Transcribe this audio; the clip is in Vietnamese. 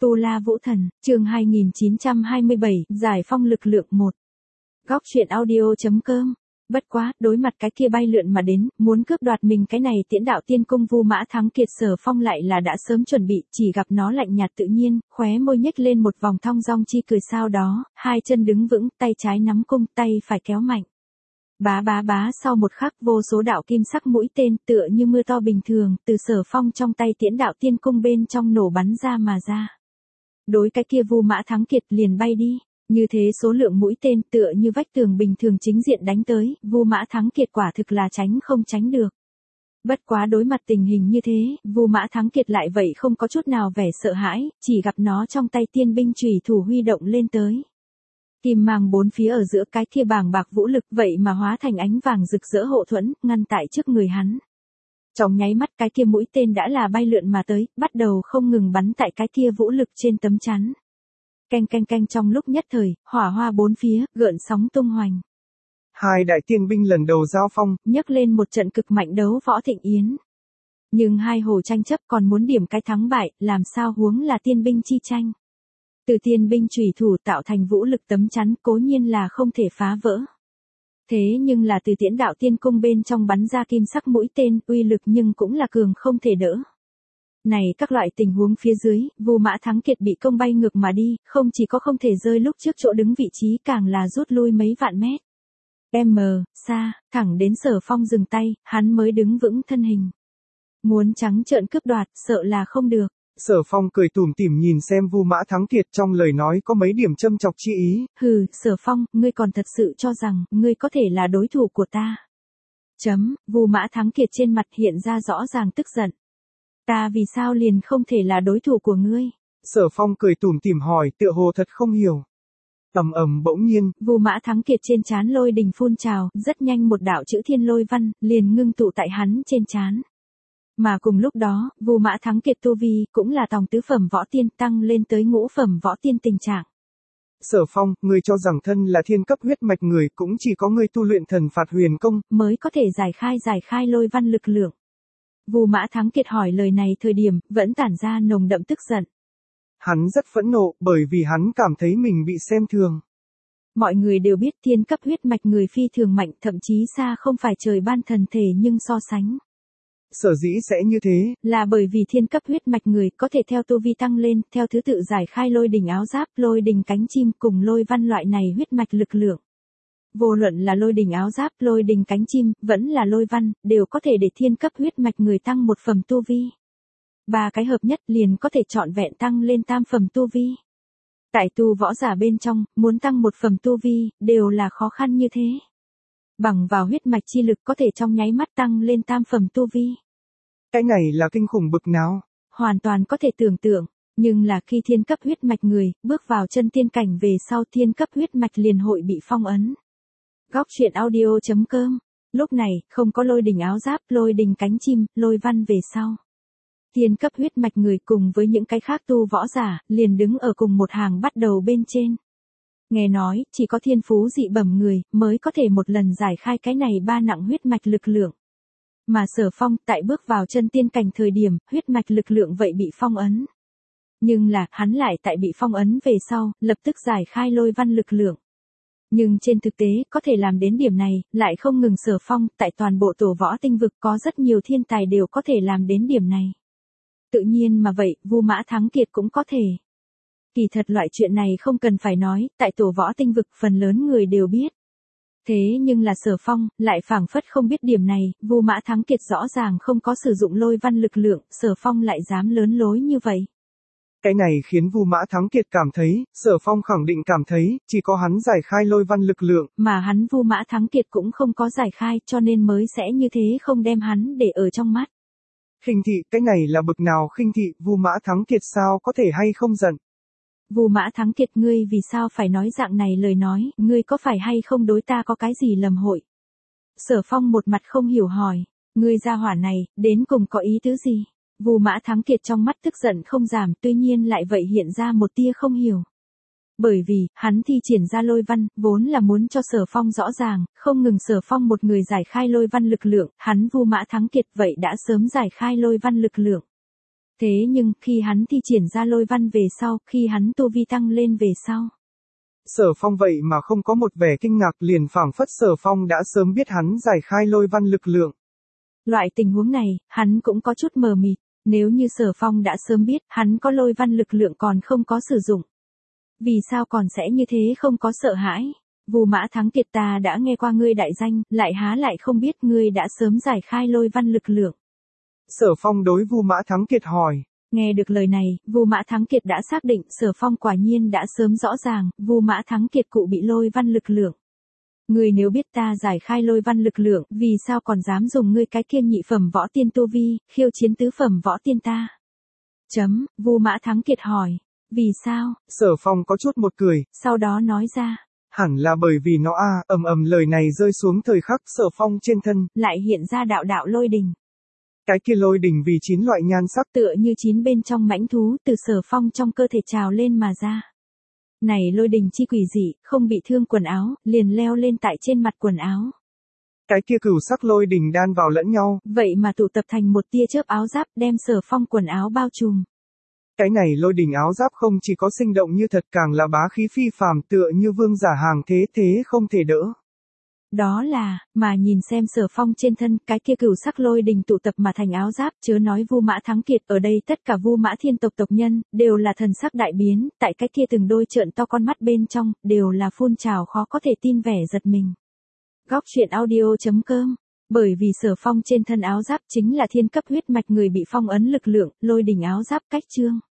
Tu La Vũ Thần, chương 2927, Giải phong lực lượng 1. Góc truyện audio.com. Bất quá, đối mặt cái kia bay lượn mà đến, muốn cướp đoạt mình cái này Tiễn Đạo Tiên Cung Vu Mã Thắng Kiệt, Sở Phong lại là đã sớm chuẩn bị, chỉ gặp nó lạnh nhạt tự nhiên, khóe môi nhếch lên một vòng thong dong chi cười, sau đó, hai chân đứng vững, tay trái nắm cung, tay phải kéo mạnh. Bá bá bá, sau một khắc vô số đạo kim sắc mũi tên tựa như mưa to bình thường, từ Sở Phong trong tay Tiễn Đạo Tiên Cung bên trong nổ bắn ra mà ra. Đối cái kia Vu Mã Thắng Kiệt liền bay đi, như thế số lượng mũi tên tựa như vách tường bình thường chính diện đánh tới, Vu Mã Thắng Kiệt quả thực là tránh không tránh được. Bất quá đối mặt tình hình như thế, Vu Mã Thắng Kiệt lại vậy không có chút nào vẻ sợ hãi, chỉ gặp nó trong tay tiên binh chùy thủ huy động lên tới. Kim mang bốn phía ở giữa cái kia bàng bạc vũ lực vậy mà hóa thành ánh vàng rực rỡ hộ thuẫn, ngăn tại trước người hắn. Trong nháy mắt cái kia mũi tên đã là bay lượn mà tới, bắt đầu không ngừng bắn tại cái kia vũ lực trên tấm chắn. Canh canh canh, trong lúc nhất thời, hỏa hoa bốn phía, gợn sóng tung hoành. Hai đại tiên binh lần đầu giao phong, nhấc lên một trận cực mạnh đấu võ thịnh yến. Nhưng hai hồ tranh chấp còn muốn điểm cái thắng bại, làm sao huống là tiên binh chi tranh. Từ tiên binh chủy thủ tạo thành vũ lực tấm chắn cố nhiên là không thể phá vỡ. Thế nhưng là từ Tiễn Đạo Tiên Cung bên trong bắn ra kim sắc mũi tên, uy lực nhưng cũng là cường không thể đỡ. Này các loại tình huống phía dưới, Vu Mã Thắng Kiệt bị công bay ngược mà đi, không chỉ có không thể rơi lúc trước chỗ đứng vị trí, càng là rút lui mấy vạn mét. Xa, thẳng đến Sở Phong dừng tay, hắn mới đứng vững thân hình. Muốn trắng trợn cướp đoạt, sợ là không được. Sở Phong cười tủm tỉm nhìn xem Vu Mã Thắng Kiệt, trong lời nói có mấy điểm châm chọc chi ý. Hừ, Sở Phong, ngươi còn thật sự cho rằng, ngươi có thể là đối thủ của ta. Vu Mã Thắng Kiệt trên mặt hiện ra rõ ràng tức giận. Ta vì sao liền không thể là đối thủ của ngươi? Sở Phong cười tủm tỉm hỏi, tựa hồ thật không hiểu. Bỗng nhiên, Vu Mã Thắng Kiệt trên trán lôi đình phun trào, rất nhanh một đạo chữ thiên lôi văn, liền ngưng tụ tại hắn trên trán. Mà cùng lúc đó, Vu Mã Thắng Kiệt tu vi, cũng là tòng tứ phẩm võ tiên tăng lên tới ngũ phẩm võ tiên tình trạng. Sở Phong, ngươi cho rằng thân là thiên cấp huyết mạch người, cũng chỉ có ngươi tu luyện thần phạt huyền công, mới có thể giải khai lôi văn lực lượng. Vu Mã Thắng Kiệt hỏi lời này thời điểm, vẫn tản ra nồng đậm tức giận. Hắn rất phẫn nộ, bởi vì hắn cảm thấy mình bị xem thường. Mọi người đều biết thiên cấp huyết mạch người phi thường mạnh, thậm chí xa không phải trời ban thần thể, nhưng so sánh. Sở dĩ sẽ như thế, là bởi vì thiên cấp huyết mạch người có thể theo tu vi tăng lên, theo thứ tự giải khai lôi đình áo giáp, lôi đình cánh chim cùng lôi văn loại này huyết mạch lực lượng. Vô luận là lôi đình áo giáp, lôi đình cánh chim, vẫn là lôi văn, đều có thể để thiên cấp huyết mạch người tăng một phẩm tu vi. Ba cái hợp nhất liền có thể trọn vẹn tăng lên tam phẩm tu vi. Tại tu võ giả bên trong, muốn tăng một phẩm tu vi, đều là khó khăn như thế. Bằng vào huyết mạch chi lực có thể trong nháy mắt tăng lên tam phẩm tu vi. Cái này là kinh khủng bực nào? Hoàn toàn có thể tưởng tượng, nhưng là khi thiên cấp huyết mạch người, bước vào chân tiên cảnh về sau, thiên cấp huyết mạch liền hội bị phong ấn. Góc truyện audio.com. Lúc này, không có lôi đình áo giáp, lôi đình cánh chim, lôi văn về sau. Thiên cấp huyết mạch người cùng với những cái khác tu võ giả, liền đứng ở cùng một hàng bắt đầu bên trên. Nghe nói, chỉ có thiên phú dị bẩm người, mới có thể một lần giải khai cái này ba nặng huyết mạch lực lượng. Mà Sở Phong, tại bước vào chân tiên cảnh thời điểm, huyết mạch lực lượng vậy bị phong ấn. Nhưng là, hắn lại tại bị phong ấn về sau, lập tức giải khai lôi văn lực lượng. Nhưng trên thực tế, có thể làm đến điểm này, lại không ngừng Sở Phong, tại toàn bộ tổ võ tinh vực có rất nhiều thiên tài đều có thể làm đến điểm này. Tự nhiên mà vậy, Vu Mã Thắng Kiệt cũng có thể. Kỳ thật loại chuyện này không cần phải nói, tại tổ võ tinh vực phần lớn người đều biết. Thế nhưng là Sở Phong, lại phảng phất không biết điểm này, Vu Mã Thắng Kiệt rõ ràng không có sử dụng lôi văn lực lượng, Sở Phong lại dám lớn lối như vậy. Cái này khiến Vu Mã Thắng Kiệt cảm thấy, Sở Phong khẳng định cảm thấy, chỉ có hắn giải khai lôi văn lực lượng. Mà hắn Vu Mã Thắng Kiệt cũng không có giải khai, cho nên mới sẽ như thế không đem hắn để ở trong mắt. Khinh thị, cái này là bực nào khinh thị, Vu Mã Thắng Kiệt sao có thể hay không giận. Vu Mã Thắng Kiệt, ngươi vì sao phải nói dạng này lời nói, ngươi có phải hay không đối ta có cái gì lầm hội? Sở Phong một mặt không hiểu hỏi, ngươi gia hỏa này, đến cùng có ý tứ gì? Vu Mã Thắng Kiệt trong mắt tức giận không giảm, tuy nhiên lại vậy hiện ra một tia không hiểu. Bởi vì, hắn thi triển ra lôi văn, vốn là muốn cho Sở Phong rõ ràng, không ngừng Sở Phong một người giải khai lôi văn lực lượng, hắn Vu Mã Thắng Kiệt vậy đã sớm giải khai lôi văn lực lượng. Thế nhưng, khi hắn thi triển ra lôi văn về sau, khi hắn tu vi tăng lên về sau. Sở Phong vậy mà không có một vẻ kinh ngạc, liền phảng phất Sở Phong đã sớm biết hắn giải khai lôi văn lực lượng. Loại tình huống này, hắn cũng có chút mờ mịt, nếu như Sở Phong đã sớm biết hắn có lôi văn lực lượng còn không có sử dụng. Vì sao còn sẽ như thế không có sợ hãi? Vu Mã Thắng Kiệt, ta đã nghe qua ngươi đại danh, lại há lại không biết ngươi đã sớm giải khai lôi văn lực lượng. Sở Phong đối Vu Mã Thắng Kiệt hỏi. Nghe được lời này, Vu Mã Thắng Kiệt đã xác định Sở Phong quả nhiên đã sớm rõ ràng, Vu Mã Thắng Kiệt cụ bị lôi văn lực lượng. Ngươi nếu biết ta giải khai lôi văn lực lượng, vì sao còn dám dùng ngươi cái kia nhị phẩm võ tiên tu vi, khiêu chiến tứ phẩm võ tiên ta? Vu Mã Thắng Kiệt hỏi. Vì sao? Sở Phong có chút một cười. Sau đó nói ra. Hẳn là bởi vì nó lời này rơi xuống thời khắc Sở Phong trên thân. Lại hiện ra đạo đạo lôi đình. Cái kia lôi đình vì 9 loại nhan sắc tựa như 9 bên trong mãnh thú từ Sở Phong trong cơ thể trào lên mà ra. Này lôi đình chi quỷ dị, không bị thương quần áo, liền leo lên tại trên mặt quần áo. Cái kia cửu sắc lôi đình đan vào lẫn nhau. Vậy mà tụ tập thành một tia chớp áo giáp đem Sở Phong quần áo bao trùm. Cái này lôi đình áo giáp không chỉ có sinh động như thật, càng là bá khí phi phàm, tựa như vương giả hàng thế không thể đỡ. Đó là, mà nhìn xem Sở Phong trên thân, cái kia cửu sắc lôi đình tụ tập mà thành áo giáp, chớ nói Vu Mã Thắng Kiệt, ở đây tất cả Vu Mã thiên tộc tộc nhân, đều là thần sắc đại biến, tại cái kia từng đôi trợn to con mắt bên trong, đều là phun trào khó có thể tin vẻ giật mình. Góc truyện audio.com. Bởi vì Sở Phong trên thân áo giáp chính là thiên cấp huyết mạch người bị phong ấn lực lượng, lôi đình áo giáp cách chương.